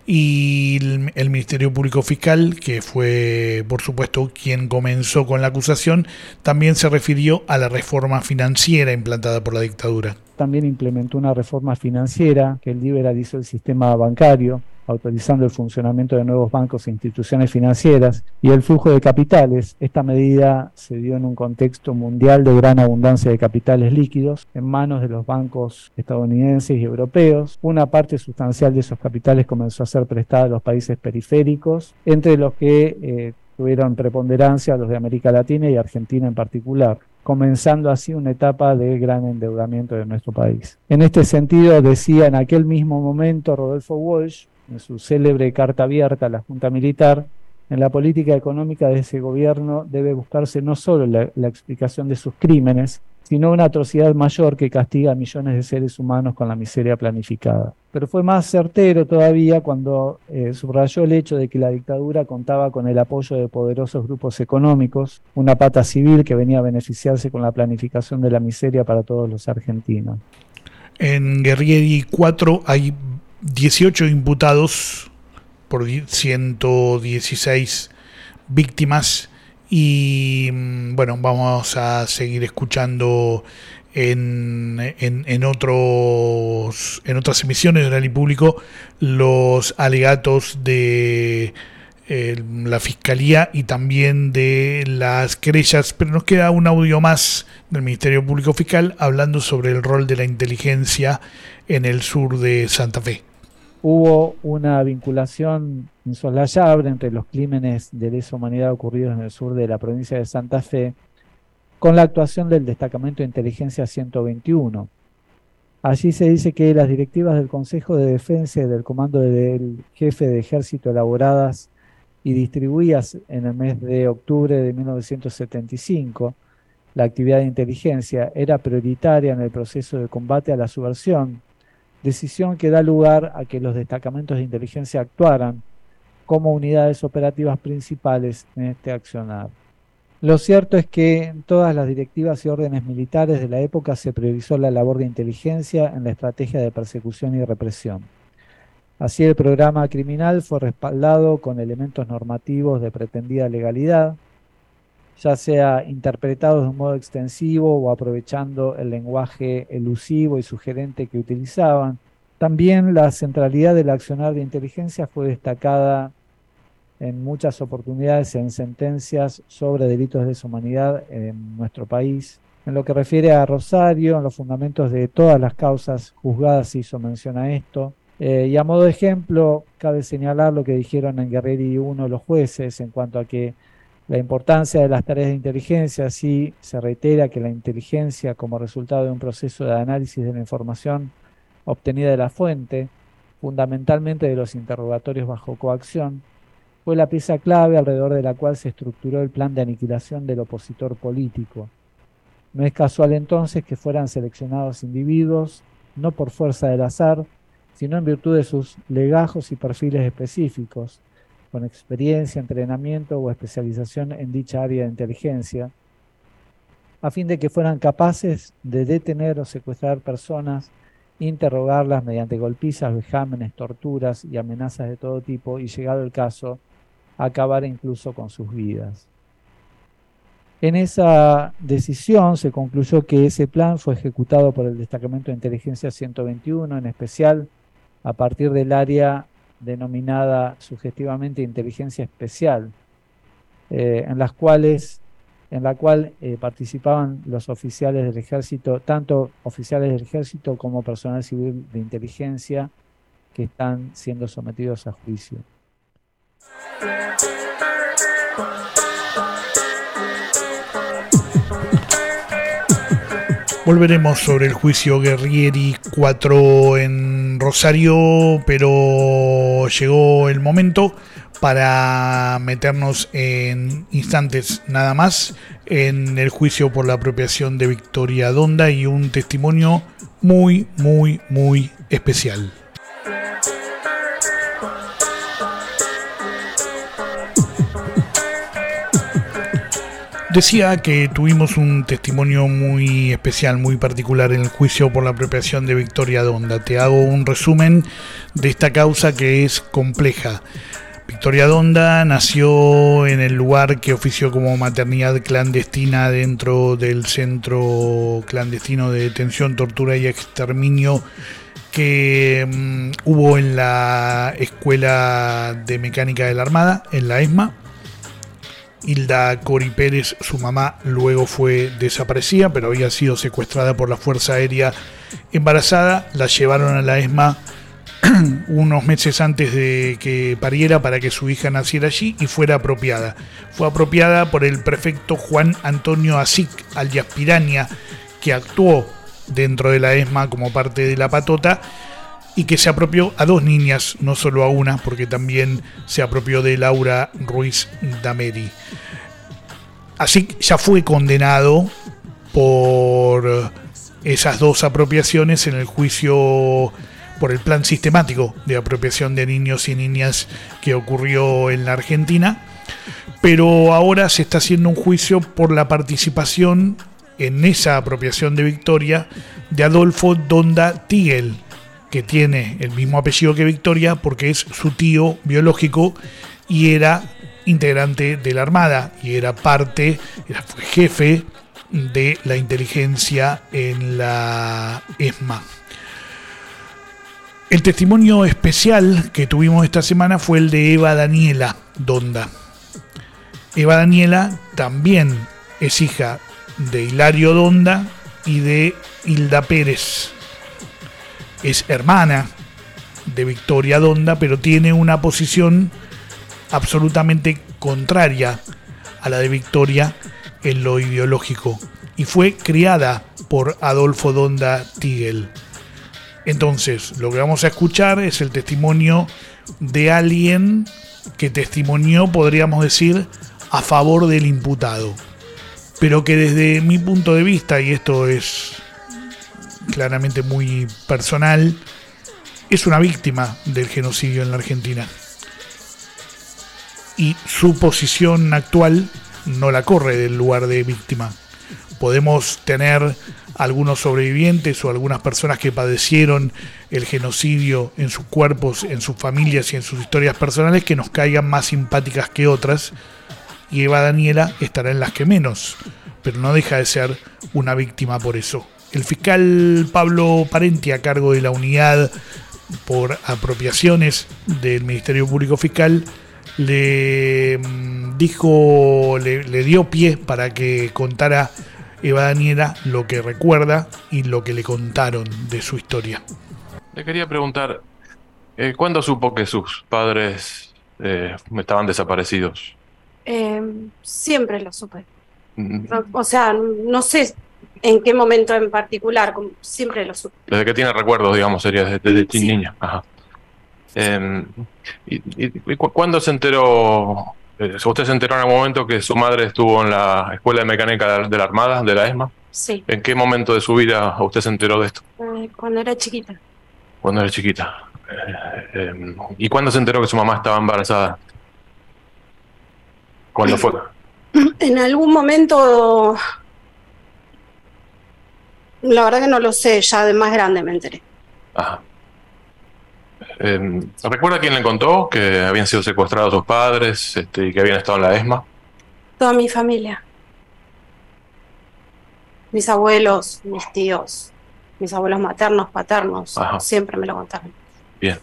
y el Ministerio Público Fiscal, que fue, por supuesto, quien comenzó con la acusación, también se refirió a la reforma financiera implantada por la dictadura. También implementó una reforma financiera que liberalizó el sistema bancario, autorizando el funcionamiento de nuevos bancos e instituciones financieras y el flujo de capitales. Esta medida se dio en un contexto mundial de gran abundancia de capitales líquidos en manos de los bancos estadounidenses y europeos. Una parte sustancial de esos capitales comenzó a ser prestada a los países periféricos, entre los que tuvieron preponderancia los de América Latina y Argentina en particular, comenzando así una etapa de gran endeudamiento de nuestro país. En este sentido, decía en aquel mismo momento Rodolfo Walsh, en su célebre carta abierta a la Junta Militar, en la política económica de ese gobierno debe buscarse no solo la explicación de sus crímenes, sino una atrocidad mayor que castiga a millones de seres humanos con la miseria planificada. Pero fue más certero todavía cuando subrayó el hecho de que la dictadura contaba con el apoyo de poderosos grupos económicos, una pata civil que venía a beneficiarse con la planificación de la miseria para todos los argentinos. En Guerrieri 4 hay 18 imputados por 116 víctimas y bueno, vamos a seguir escuchando en otras emisiones de Oral y Público los alegatos de la Fiscalía y también de las querellas, pero nos queda un audio más del Ministerio Público Fiscal hablando sobre el rol de la inteligencia en el sur de Santa Fe. Hubo una vinculación insoslayable entre los crímenes de lesa humanidad ocurridos en el sur de la provincia de Santa Fe con la actuación del Destacamento de Inteligencia 121. Allí se dice que las directivas del Consejo de Defensa y del Comando del Jefe de Ejército elaboradas y distribuidas en el mes de octubre de 1975, la actividad de inteligencia era prioritaria en el proceso de combate a la subversión, decisión que da lugar a que los destacamentos de inteligencia actuaran como unidades operativas principales en este accionar. Lo cierto es que en todas las directivas y órdenes militares de la época se priorizó la labor de inteligencia en la estrategia de persecución y represión. Así, el programa criminal fue respaldado con elementos normativos de pretendida legalidad, ya sea interpretados de un modo extensivo o aprovechando el lenguaje elusivo y sugerente que utilizaban. También la centralidad del accionar de inteligencia fue destacada en muchas oportunidades en sentencias sobre delitos de lesa humanidad en nuestro país. En lo que refiere a Rosario, en los fundamentos de todas las causas juzgadas se hizo mención a esto. Y a modo de ejemplo, cabe señalar lo que dijeron en Guerrieri 1 los jueces en cuanto a que la importancia de las tareas de inteligencia. Así se reitera que la inteligencia, como resultado de un proceso de análisis de la información obtenida de la fuente, fundamentalmente de los interrogatorios bajo coacción, fue la pieza clave alrededor de la cual se estructuró el plan de aniquilación del opositor político. No es casual entonces que fueran seleccionados individuos, no por fuerza del azar, sino en virtud de sus legajos y perfiles específicos, con experiencia, entrenamiento o especialización en dicha área de inteligencia, a fin de que fueran capaces de detener o secuestrar personas, interrogarlas mediante golpizas, vejámenes, torturas y amenazas de todo tipo, y llegado el caso, acabar incluso con sus vidas. En esa decisión se concluyó que ese plan fue ejecutado por el Destacamento de Inteligencia 121, en especial a partir del área denominada sugestivamente Inteligencia Especial, en la cual participaban los oficiales del ejército, tanto oficiales del ejército como personal civil de inteligencia que están siendo sometidos a juicio. Volveremos sobre el juicio Guerrieri 4 en Rosario, pero llegó el momento para meternos en instantes nada más en el juicio por la apropiación de Victoria Donda y un testimonio muy, muy, muy especial. Decía que tuvimos un testimonio muy especial, muy particular en el juicio por la apropiación de Victoria Donda. Te hago un resumen de esta causa que es compleja. Victoria Donda nació en el lugar que ofició como maternidad clandestina dentro del centro clandestino de detención, tortura y exterminio que hubo en la Escuela de Mecánica de la Armada, en la ESMA. Hilda Cori Pérez, su mamá, luego fue desaparecida, pero había sido secuestrada por la Fuerza Aérea embarazada. La llevaron a la ESMA unos meses antes de que pariera para que su hija naciera allí y fuera apropiada. Fue apropiada por el prefecto Juan Antonio Asic, alias Piraña, que actuó dentro de la ESMA como parte de la patota y que se apropió a 2 niñas, no solo a una, porque también se apropió de Laura Ruiz Dameri. Así ya fue condenado por esas 2 apropiaciones en el juicio por el plan sistemático de apropiación de niños y niñas que ocurrió en la Argentina, pero ahora se está haciendo un juicio por la participación en esa apropiación de Victoria de Adolfo Donda Tigel, que tiene el mismo apellido que Victoria porque es su tío biológico y era integrante de la Armada y fue jefe de la inteligencia en la ESMA. El testimonio especial que tuvimos esta semana fue el de Eva Daniela Donda. Eva Daniela también es hija de Hilario Donda y de Hilda Pérez. Es hermana de Victoria Donda, pero tiene una posición absolutamente contraria a la de Victoria, en lo ideológico y fue criada por Adolfo Donda Tigel. Entonces, lo que vamos a escuchar es el testimonio de alguien que testimonió, podríamos decir, a favor del imputado, pero que desde mi punto de vista, y esto es claramente muy personal, es una víctima del genocidio en la Argentina. Y su posición actual no la corre del lugar de víctima. Podemos tener algunos sobrevivientes o algunas personas que padecieron el genocidio en sus cuerpos, en sus familias y en sus historias personales que nos caigan más simpáticas que otras, y Eva Daniela estará en las que menos, pero no deja de ser una víctima por eso. El fiscal Pablo Parenti, a cargo de la unidad por apropiaciones del Ministerio Público Fiscal, le dio pie para que contara Eva Daniela lo que recuerda y lo que le contaron de su historia. Le quería preguntar, ¿cuándo supo que sus padres estaban desaparecidos? Siempre lo supe. O sea, no sé en qué momento en particular, siempre lo supe. Desde que tiene recuerdos, digamos, sería desde Sí. niña. Ajá. ¿Cuándo se enteró? ¿Usted se enteró en algún momento que su madre estuvo en la Escuela de Mecánica de la Armada, de la ESMA? Sí, ¿En qué momento de su vida usted se enteró de esto? cuando era chiquita. Cuando era chiquita. ¿Y cuándo se enteró que su mamá estaba embarazada? ¿Cuándo fue? En algún momento, la verdad que no lo sé, ya de más grande me enteré. Ajá. ¿Recuerda quién le contó que habían sido secuestrados sus padres y que habían estado en la ESMA? Toda mi familia. Mis abuelos, mis tíos, mis abuelos maternos, paternos, Ajá. siempre me lo contaron. Bien.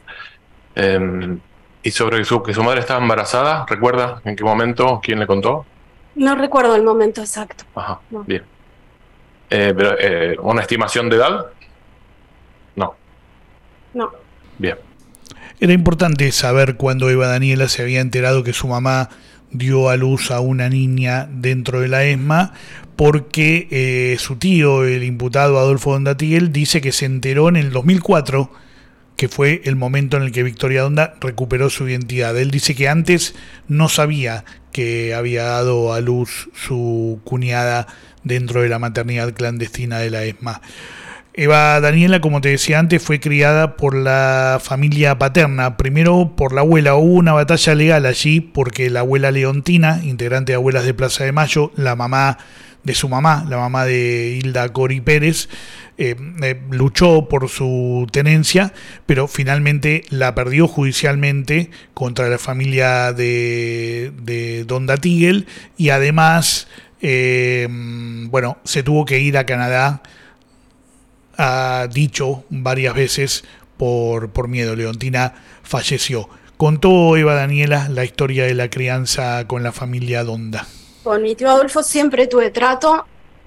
¿Y sobre que su madre estaba embarazada? ¿Recuerda en qué momento? ¿Quién le contó? No recuerdo el momento exacto. Ajá, No. bien. Pero, ¿una estimación de edad? No. No. Bien. Era importante saber cuándo Eva Daniela se había enterado que su mamá dio a luz a una niña dentro de la ESMA, porque su tío, el imputado Adolfo Donda Tigel, dice que se enteró en el 2004, que fue el momento en el que Victoria Donda recuperó su identidad. Él dice que antes no sabía que había dado a luz su cuñada dentro de la maternidad clandestina de la ESMA. Eva Daniela, como te decía antes, fue criada por la familia paterna, primero por la abuela. Hubo una batalla legal allí porque la abuela Leontina, integrante de Abuelas de Plaza de Mayo, la mamá de su mamá, la mamá de Hilda Cori Pérez, luchó por su tenencia, pero finalmente la perdió judicialmente contra la familia de Donda Tigel, y además, se tuvo que ir a Canadá, ha dicho varias veces, por miedo. Leontina falleció. Contó Eva Daniela la historia de la crianza con la familia Donda. Con mi tío Adolfo siempre tuve trato.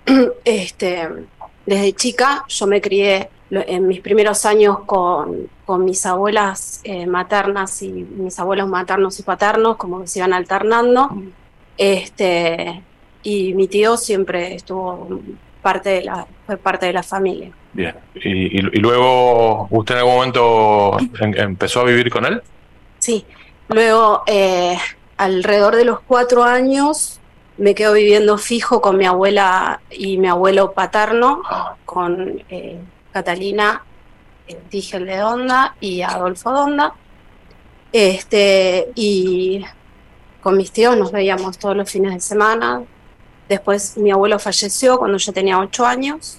Desde chica yo me crié en mis primeros años con mis abuelas maternas y mis abuelos maternos y paternos, como que se iban alternando. Y mi tío siempre estuvo fue parte de la familia. Bien. ¿Y luego usted en algún momento empezó a vivir con él? Sí. Luego, alrededor de los 4 años, me quedo viviendo fijo con mi abuela y mi abuelo paterno, con Catalina Tigel de Donda y Adolfo Donda. Y con mis tíos nos veíamos todos los fines de semana. Después mi abuelo falleció cuando yo tenía 8 años.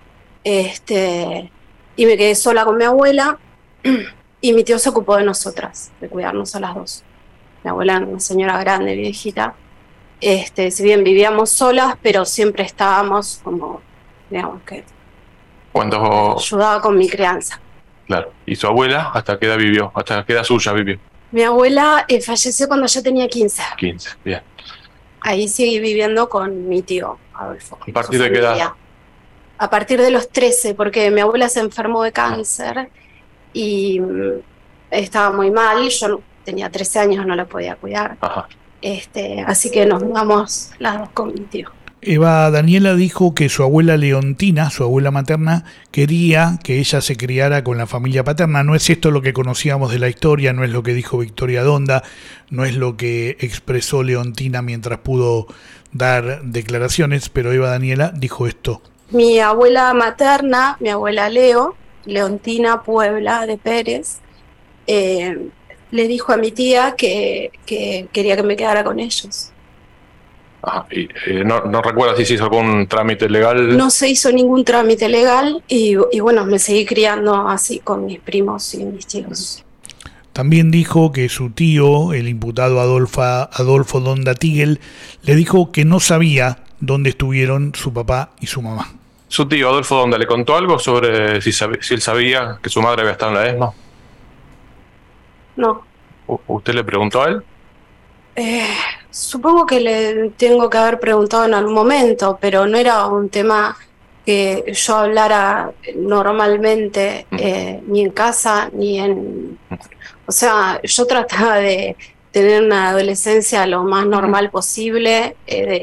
Y me quedé sola con mi abuela, y mi tío se ocupó de nosotras, de cuidarnos a las dos. Mi abuela era una señora grande, viejita. Si bien vivíamos solas, pero siempre estábamos como, digamos que Cuando... ayudaba con mi crianza. Claro. ¿Y su abuela hasta qué edad vivió? ¿Hasta qué edad suya vivió? Mi abuela falleció cuando yo tenía 15. 15, bien. Ahí seguí viviendo con mi tío Adolfo. ¿A partir de qué edad? A partir de los 13, porque mi abuela se enfermó de cáncer y estaba muy mal. Yo tenía 13 años, no la podía cuidar. Ajá. Así que nos mudamos las dos con mi tío. Eva Daniela dijo que su abuela Leontina, su abuela materna, quería que ella se criara con la familia paterna. No es esto lo que conocíamos de la historia, no es lo que dijo Victoria Donda, no es lo que expresó Leontina mientras pudo dar declaraciones, pero Eva Daniela dijo esto. Mi abuela materna, mi abuela Leontina Puebla de Pérez, le dijo a mi tía que quería que me quedara con ellos. No recuerdo si se hizo algún trámite legal. No se hizo ningún trámite legal y bueno, me seguí criando así con mis primos y mis tíos. También dijo que su tío, el imputado Adolfo Donda Tigel, le dijo que no sabía dónde estuvieron su papá y su mamá. ¿Su tío Adolfo Donda le contó algo sobre si él sabía que su madre había estado en la ESMA? No. ¿Usted le preguntó a él? Supongo que le tengo que haber preguntado en algún momento, pero no era un tema que yo hablara normalmente, ni en casa, ni en... O sea, yo trataba de tener una adolescencia lo más normal posible.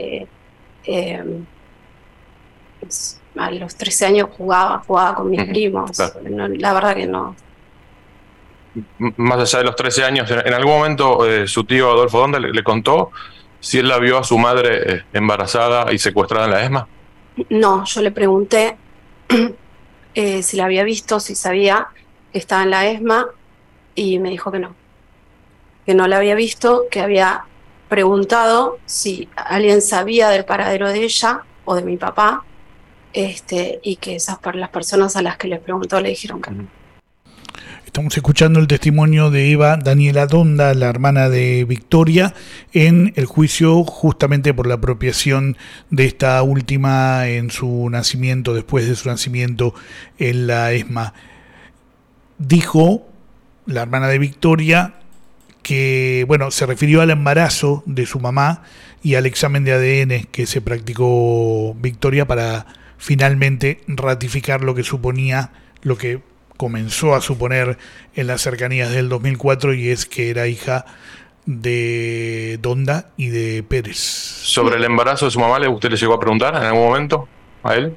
A los 13 años jugaba con mis primos. Claro. No, la verdad que no. Más allá de los 13 años, ¿en algún momento su tío Adolfo Donda le contó si él la vio a su madre embarazada y secuestrada en la ESMA? No, yo le pregunté si la había visto, si sabía que estaba en la ESMA, y me dijo que no la había visto, que había preguntado si alguien sabía del paradero de ella o de mi papá, y que las personas a las que les preguntó le dijeron que no. Estamos escuchando el testimonio de Eva Daniela Donda, la hermana de Victoria, en el juicio justamente por la apropiación de esta última en su nacimiento, después de su nacimiento en la ESMA. Dijo la hermana de Victoria que, se refirió al embarazo de su mamá y al examen de ADN que se practicó Victoria para finalmente ratificar lo que suponía, lo que comenzó a suponer en las cercanías del 2004, y es que era hija de Donda y de Pérez. ¿Sobre el embarazo de su mamá usted le llegó a preguntar en algún momento a él?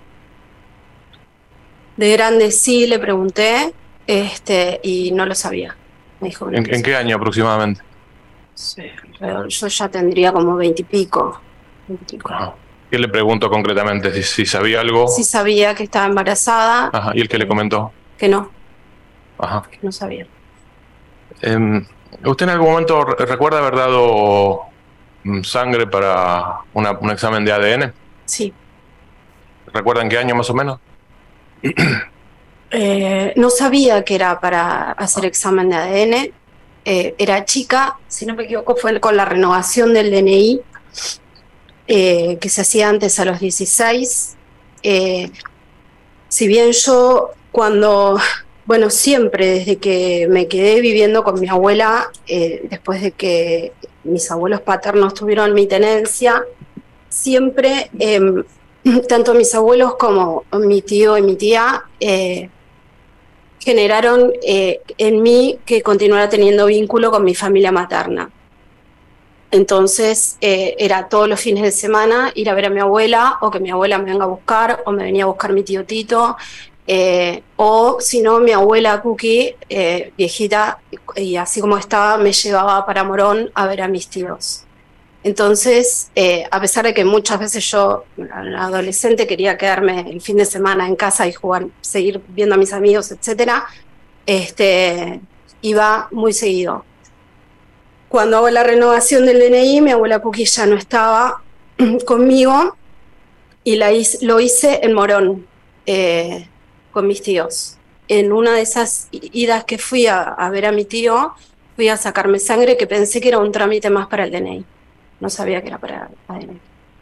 De grande sí le pregunté, y no lo sabía. Me dijo que ¿En qué año aproximadamente? Sí, yo ya tendría como 20 y pico. ¿Qué le preguntó concretamente? ¿Si sabía algo? Sí sabía que estaba embarazada. Ajá. ¿Y el que le comentó? Que no. Ajá. Que no sabía. ¿Usted en algún momento recuerda haber dado sangre para un examen de ADN? Sí. ¿Recuerda en qué año más o menos? No sabía que era para hacer examen de ADN. Era chica, si no me equivoco, fue con la renovación del DNI, que se hacía antes a los 16. Si bien yo siempre desde que me quedé viviendo con mi abuela, después de que mis abuelos paternos tuvieron mi tenencia, siempre, tanto mis abuelos como mi tío y mi tía, generaron en mí que continuara teniendo vínculo con mi familia materna. Entonces era todos los fines de semana ir a ver a mi abuela, o que mi abuela me venga a buscar, o me venía a buscar mi tío Tito, o si no, mi abuela Cookie, viejita, y así como estaba, me llevaba para Morón a ver a mis tíos. Entonces, a pesar de que muchas veces yo, adolescente, quería quedarme el fin de semana en casa y jugar, seguir viendo a mis amigos, etcétera, iba muy seguido. Cuando hago la renovación del DNI, mi abuela Cookie ya no estaba conmigo, y lo hice en Morón, con mis tíos. En una de esas idas que fui a ver a mi tío, fui a sacarme sangre, que pensé que era un trámite más para el DNI. No sabía que era para ADN.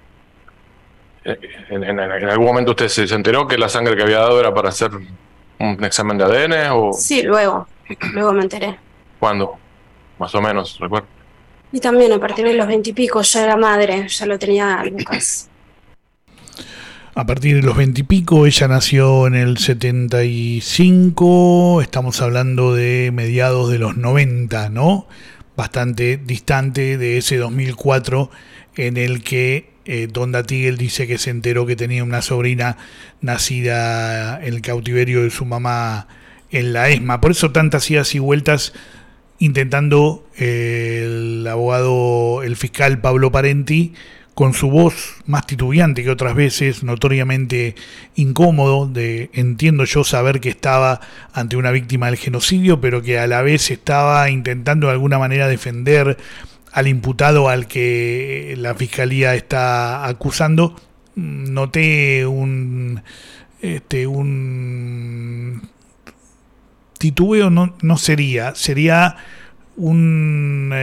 ¿En algún momento usted se enteró que la sangre que había dado era para hacer un examen de ADN? ¿O? Sí, luego me enteré. ¿Cuándo? Más o menos, recuerdo. Y también a partir de los 20 y pico ya era madre, ya lo tenía Lucas. A partir de los 20 y pico, ella nació en el 75, estamos hablando de mediados de los 90, ¿no? bastante distante de ese 2004 en el que Donda Tigel dice que se enteró que tenía una sobrina nacida en el cautiverio de su mamá en la ESMA. Por eso tantas idas y vueltas intentando el fiscal Pablo Parenti, con su voz más titubeante que otras veces, notoriamente incómodo, entiendo yo saber que estaba ante una víctima del genocidio, pero que a la vez estaba intentando de alguna manera defender al imputado al que la fiscalía está acusando. Noté un titubeo, no sería una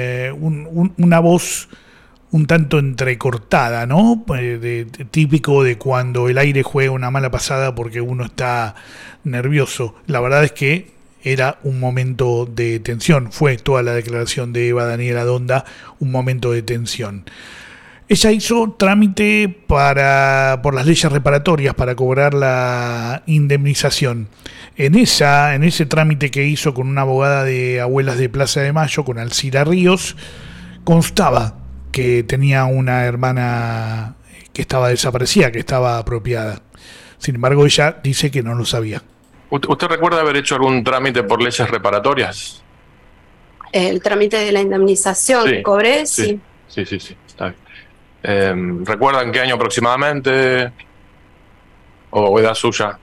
voz un tanto entrecortada, ¿no? Típico de cuando el aire juega una mala pasada porque uno está nervioso. La verdad es que era un momento de tensión. Fue toda la declaración de Eva Daniela Donda un momento de tensión. Ella hizo trámite por las leyes reparatorias para cobrar la indemnización. En ese trámite que hizo con una abogada de Abuelas de Plaza de Mayo, con Alcira Ríos, constaba que tenía una hermana que estaba desaparecida, que estaba apropiada. Sin embargo, ella dice que no lo sabía. ¿Usted recuerda haber hecho algún trámite por leyes reparatorias? El trámite de la indemnización que cobré, sí. Sí, está bien. ¿Recuerdan qué año aproximadamente? ¿O edad suya?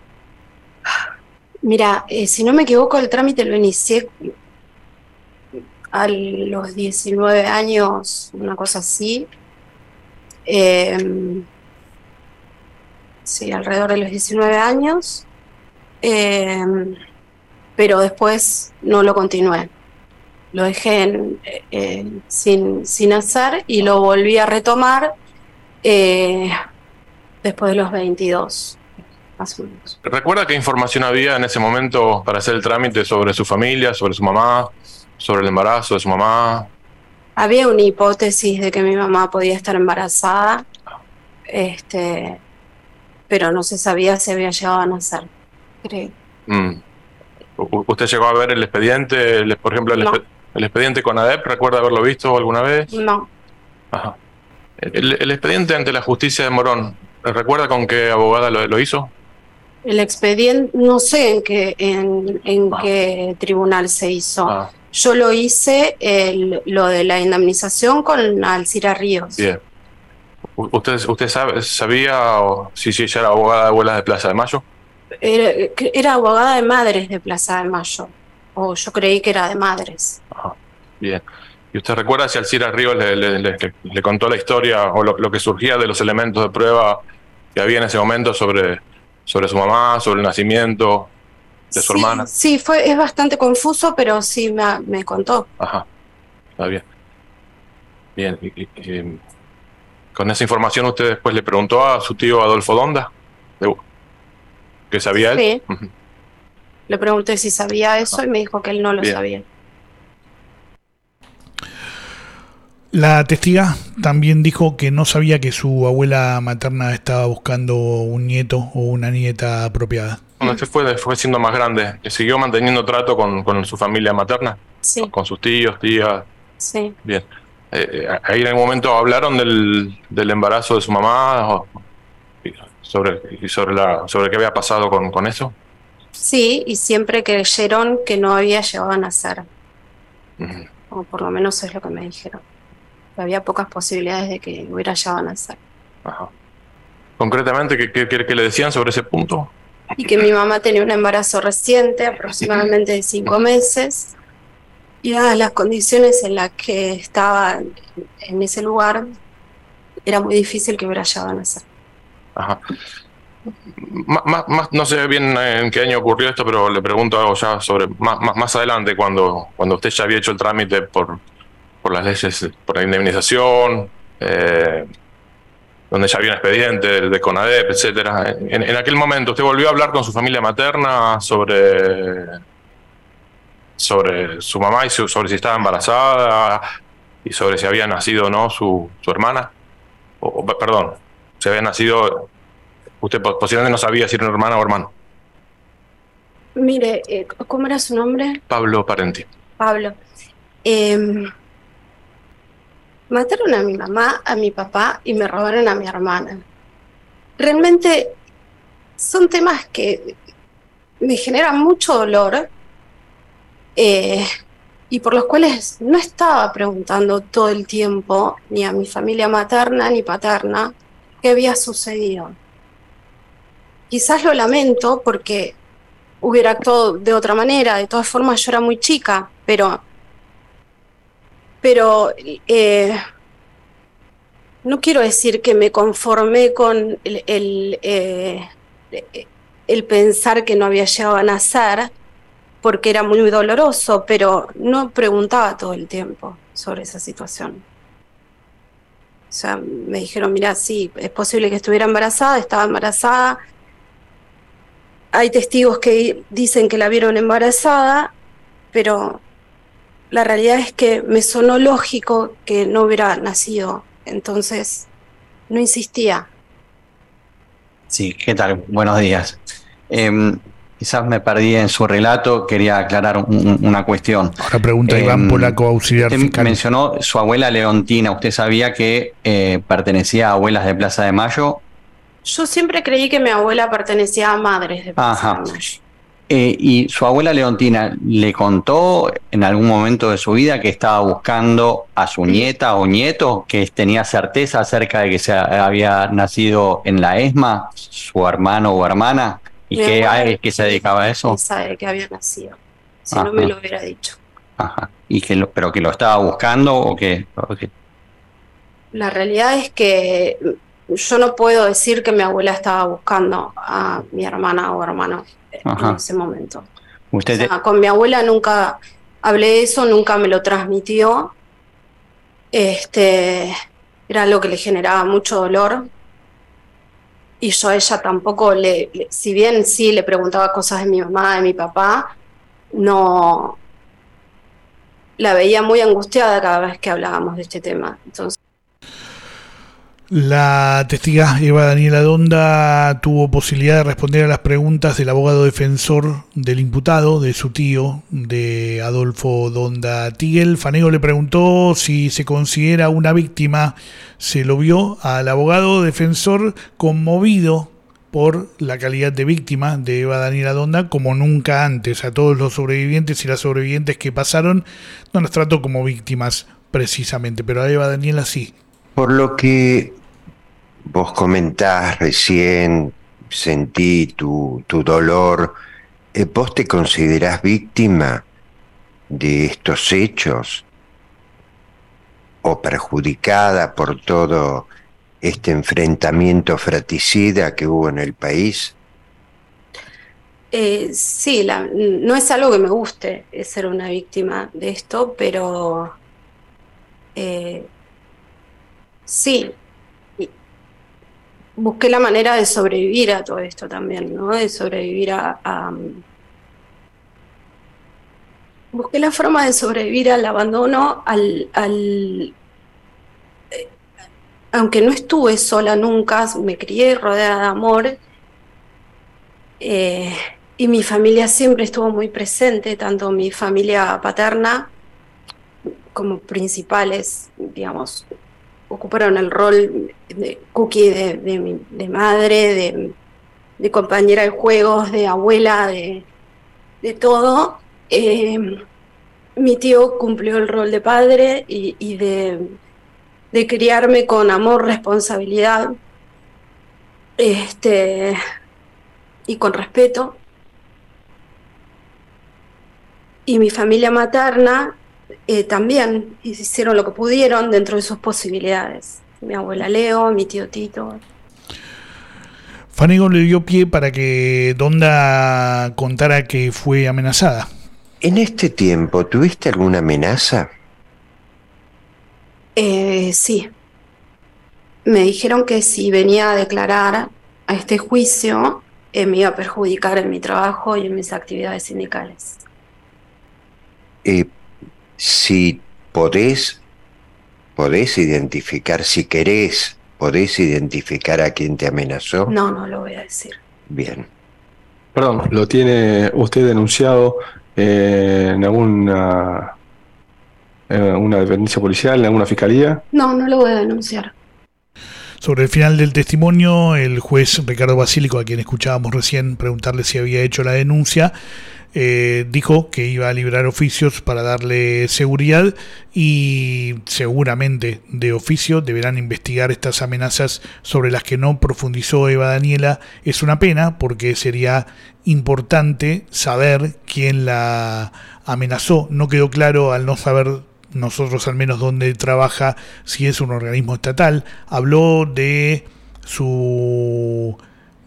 Mira, si no me equivoco, el trámite lo inicié a los 19 años, una cosa así. Sí, alrededor de los 19 años. Pero después no lo continué. Lo dejé sin hacer y lo volví a retomar después de los 22, más o menos. ¿Recuerda qué información había en ese momento para hacer el trámite sobre su familia, sobre su mamá, sobre el embarazo de su mamá? Había una hipótesis de que mi mamá podía estar embarazada, pero no se sabía si había llegado a nacer, creo. ¿Usted llegó a ver el expediente, por ejemplo, el expediente con ADEP? ¿Recuerda haberlo visto alguna vez? No. Ajá. El expediente ante la justicia de Morón, ¿recuerda con qué abogada lo hizo? El expediente, no sé en qué tribunal se hizo. Yo lo hice, lo de la indemnización, con Alcira Ríos. Bien. ¿Usted sabía si ella era abogada de Abuelas de Plaza de Mayo? Era abogada de madres de Plaza de Mayo, o yo creí que era de madres. Ajá. Bien. ¿Y usted recuerda si Alcira Ríos le contó la historia o lo que surgía de los elementos de prueba que había en ese momento sobre su mamá, sobre el nacimiento de su hermana? Sí, es bastante confuso, pero sí me contó. Ajá, está bien. Bien, y con esa información usted después le preguntó a su tío Adolfo Donda, ¿qué sabía él? Sí. Le pregunté si sabía eso y me dijo que él no lo sabía. La testiga también dijo que no sabía que su abuela materna estaba buscando un nieto o una nieta apropiada. Cuando usted fue siendo más grande, ¿siguió manteniendo trato con su familia materna? Sí. ¿Con sus tíos, tías? Sí. Bien. ¿Ahí en algún momento hablaron del embarazo de su mamá? ¿Sobre qué había pasado con eso? Sí, y siempre creyeron que no había llegado a nacer. O por lo menos es lo que me dijeron. Había pocas posibilidades de que hubiera llegado a nacer. Ajá. Concretamente, ¿qué le decían sobre ese punto? Y que mi mamá tenía un embarazo reciente, aproximadamente de 5 meses, y dadas las condiciones en las que estaba en ese lugar, era muy difícil que hubiera llegado a nacer. Ajá. No sé bien en qué año ocurrió esto, pero le pregunto algo ya sobre más adelante, cuando usted ya había hecho el trámite por las leyes, por la indemnización, donde ya había un expediente de CONADEP, etcétera. En aquel momento, ¿usted volvió a hablar con su familia materna sobre su mamá y sobre si estaba embarazada y sobre si había nacido o no su hermana? Perdón, si había nacido... Usted posiblemente no sabía si era una hermana o hermano. Mire, ¿cómo era su nombre? Pablo Parenti. Pablo. Mataron a mi mamá, a mi papá y me robaron a mi hermana. Realmente son temas que me generan mucho dolor y por los cuales no estaba preguntando todo el tiempo ni a mi familia materna ni paterna qué había sucedido. Quizás lo lamento porque hubiera actuado de otra manera. De todas formas, yo era muy chica, pero no quiero decir que me conformé con el pensar que no había llegado a nacer, porque era muy doloroso, pero no preguntaba todo el tiempo sobre esa situación. O sea, me dijeron, mira, sí, es posible que estuviera embarazada, estaba embarazada. Hay testigos que dicen que la vieron embarazada, pero la realidad es que me sonó lógico que no hubiera nacido, entonces no insistía. Sí, ¿qué tal? Buenos días. Quizás me perdí en su relato, quería aclarar una cuestión. Ahora pregunta Iván Polaco, auxiliar usted fiscal. mencionó su abuela Leontina, ¿usted sabía que pertenecía a Abuelas de Plaza de Mayo? Yo siempre creí que mi abuela pertenecía a Madres de Plaza de Mayo. ¿Y su abuela Leontina le contó en algún momento de su vida que estaba buscando a su nieta o nieto, que tenía certeza acerca de que se había nacido en la ESMA, su hermano o hermana, y que se dedicaba a eso? Sabe que había nacido, si no me lo hubiera dicho. Ajá. ¿Y pero que lo estaba buscando o qué? La realidad es que yo no puedo decir que mi abuela estaba buscando a mi hermana o hermano en ese momento. Con mi abuela nunca hablé de eso, nunca me lo transmitió. Era algo que le generaba mucho dolor. Y yo a ella tampoco si bien sí le preguntaba cosas de mi mamá, de mi papá, no la veía muy angustiada cada vez que hablábamos de este tema. Entonces, la testiga Eva Daniela Donda tuvo posibilidad de responder a las preguntas del abogado defensor del imputado, de su tío, de Adolfo Donda Tiguel. Fanego le preguntó si se considera una víctima. Se lo vio al abogado defensor conmovido por la calidad de víctima de Eva Daniela Donda como nunca antes. A todos los sobrevivientes y las sobrevivientes que pasaron no las trató como víctimas precisamente, pero a Eva Daniela sí. Por lo que vos comentás recién, sentí tu dolor, ¿vos te considerás víctima de estos hechos o perjudicada por todo este enfrentamiento fratricida que hubo en el país? Sí, no es algo que me guste ser una víctima de esto, pero sí, busqué la manera de sobrevivir a todo esto también, ¿no? De sobrevivir busqué la forma de sobrevivir al abandono, aunque no estuve sola nunca, me crié rodeada de amor, y mi familia siempre estuvo muy presente, tanto mi familia paterna como principales, digamos, ocuparon el rol de Cookie, de madre, de compañera de juegos, de abuela, de todo. Mi tío cumplió el rol de padre y de criarme con amor, responsabilidad, y con respeto. Y mi familia materna también hicieron lo que pudieron dentro de sus posibilidades. Mi abuela Leo, mi tío Tito. Fanego le dio pie para que Donda contara que fue amenazada. ¿En este tiempo tuviste alguna amenaza? Sí. Me dijeron que si venía a declarar a este juicio, me iba a perjudicar en mi trabajo y en mis actividades sindicales. Si podés identificar, si querés, ¿podés identificar a quién te amenazó? No, no lo voy a decir. Bien. Perdón, ¿lo tiene usted denunciado en alguna en una dependencia policial, en alguna fiscalía? No lo voy a denunciar. Sobre el final del testimonio, el juez Ricardo Basílico, a quien escuchábamos recién preguntarle si había hecho la denuncia, dijo que iba a librar oficios para darle seguridad y seguramente de oficio deberán investigar estas amenazas sobre las que no profundizó Eva Daniela. Es una pena porque sería importante saber quién la amenazó. No quedó claro, al no saber nosotros al menos dónde trabaja, si es un organismo estatal. Habló de su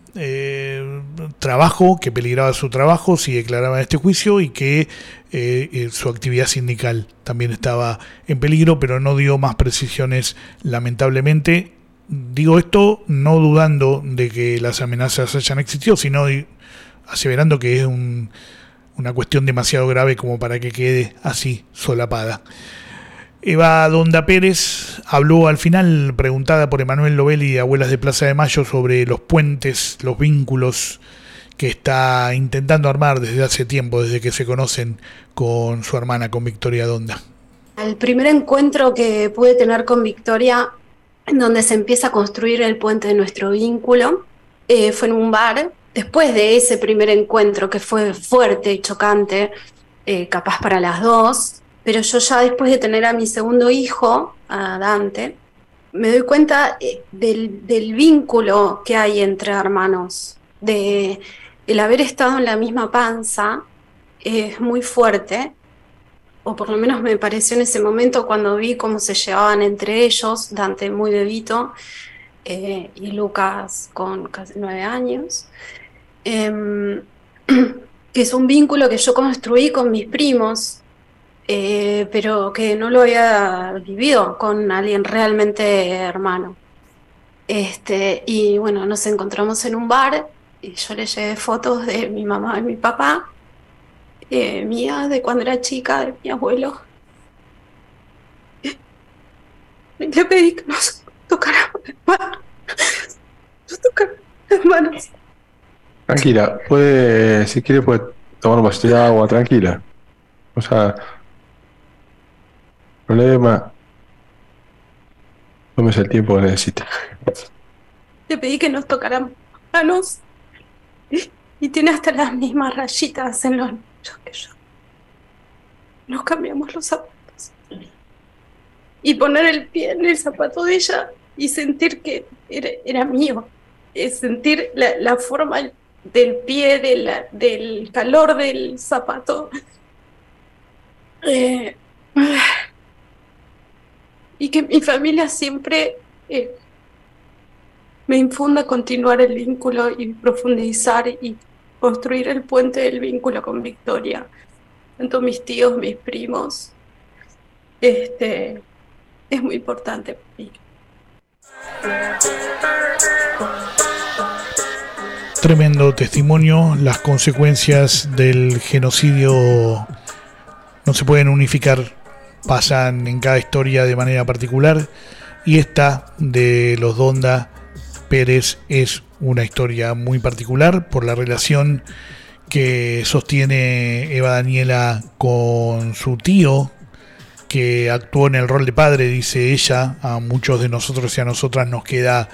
trabajo, que peligraba su trabajo si declaraba en este juicio, y que su actividad sindical también estaba en peligro, pero no dio más precisiones, lamentablemente. Digo esto no dudando de que las amenazas hayan existido, sino aseverando que es una cuestión demasiado grave como para que quede así solapada. Eva Donda Pérez habló al final, preguntada por Emanuel Lovelli de Abuelas de Plaza de Mayo, sobre los puentes, los vínculos que está intentando armar desde hace tiempo, desde que se conocen con su hermana, con Victoria Donda. El primer encuentro que pude tener con Victoria, en donde se empieza a construir el puente de nuestro vínculo, fue en un bar. Después de ese primer encuentro, que fue fuerte y chocante, capaz para las dos, pero yo ya después de tener a mi segundo hijo, a Dante, me doy cuenta del vínculo que hay entre hermanos, el haber estado en la misma panza es muy fuerte, o por lo menos me pareció en ese momento cuando vi cómo se llevaban entre ellos, Dante muy bebito y Lucas con casi 9 años. Que es un vínculo que yo construí con mis primos, pero que no lo había vivido con alguien realmente hermano. Y bueno, nos encontramos en un bar y yo le llevé fotos de mi mamá y mi papá, mía de cuando era chica, de mi abuelo. Y le pedí que nos tocáramos las manos. Tranquila, si quiere puede tomar un vasito de agua, tranquila. O sea, problema. Tómese el tiempo que necesite. Le pedí que nos tocáramos manos y tiene hasta las mismas rayitas en los nudillos que yo. Nos cambiamos los zapatos y poner el pie en el zapato de ella y sentir que era mío, sentir la forma del pie, del calor del zapato. Y que mi familia siempre me infunda continuar el vínculo y profundizar y construir el puente del vínculo con Victoria. Tanto mis tíos, mis primos. Es muy importante para mí. Tremendo testimonio. Las consecuencias del genocidio no se pueden unificar, pasan en cada historia de manera particular, y esta de los Donda Pérez es una historia muy particular por la relación que sostiene Eva Daniela con su tío, que actuó en el rol de padre, dice ella. A muchos de nosotros y a nosotras nos queda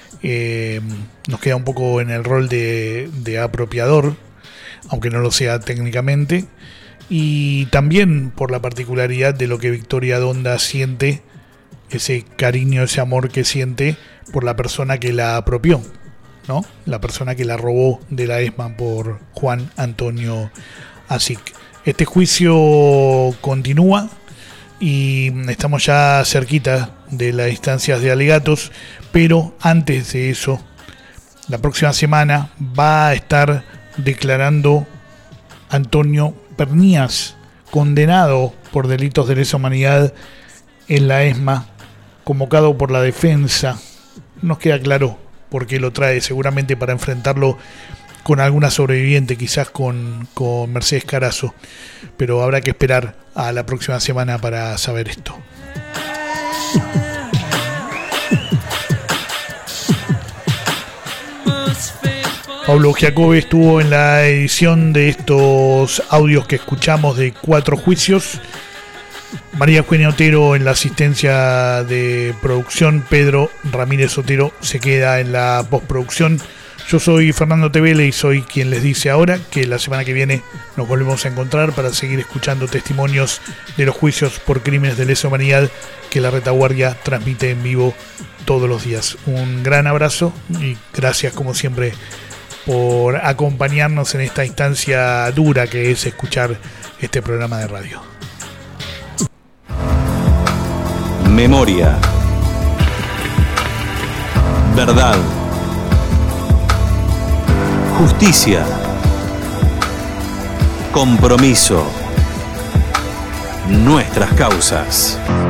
un poco en el rol de apropiador, aunque no lo sea técnicamente, y también por la particularidad de lo que Victoria Donda siente, ese cariño, ese amor que siente por la persona que la apropió, ¿no? La persona que la robó de la ESMA por Juan Antonio Asic. Este juicio continúa y estamos ya cerquita de las instancias de alegatos, pero antes de eso, la próxima semana va a estar declarando Antonio Pernías, condenado por delitos de lesa humanidad en la ESMA, convocado por la defensa. Nos queda claro por qué lo trae, seguramente para enfrentarlo con alguna sobreviviente, quizás con Mercedes Carazo, pero habrá que esperar a la próxima semana para saber esto. Pablo Giacobbe estuvo en la edición de estos audios que escuchamos de 4 juicios. María Eugenia Otero en la asistencia de producción. Pedro Ramírez Otero se queda en la postproducción. Yo soy Fernando Tevele y soy quien les dice ahora que la semana que viene nos volvemos a encontrar para seguir escuchando testimonios de los juicios por crímenes de lesa humanidad que la Retaguardia transmite en vivo todos los días. Un gran abrazo y gracias como siempre por acompañarnos en esta instancia dura que es escuchar este programa de radio. Memoria. Verdad. Justicia. Compromiso. Nuestras causas.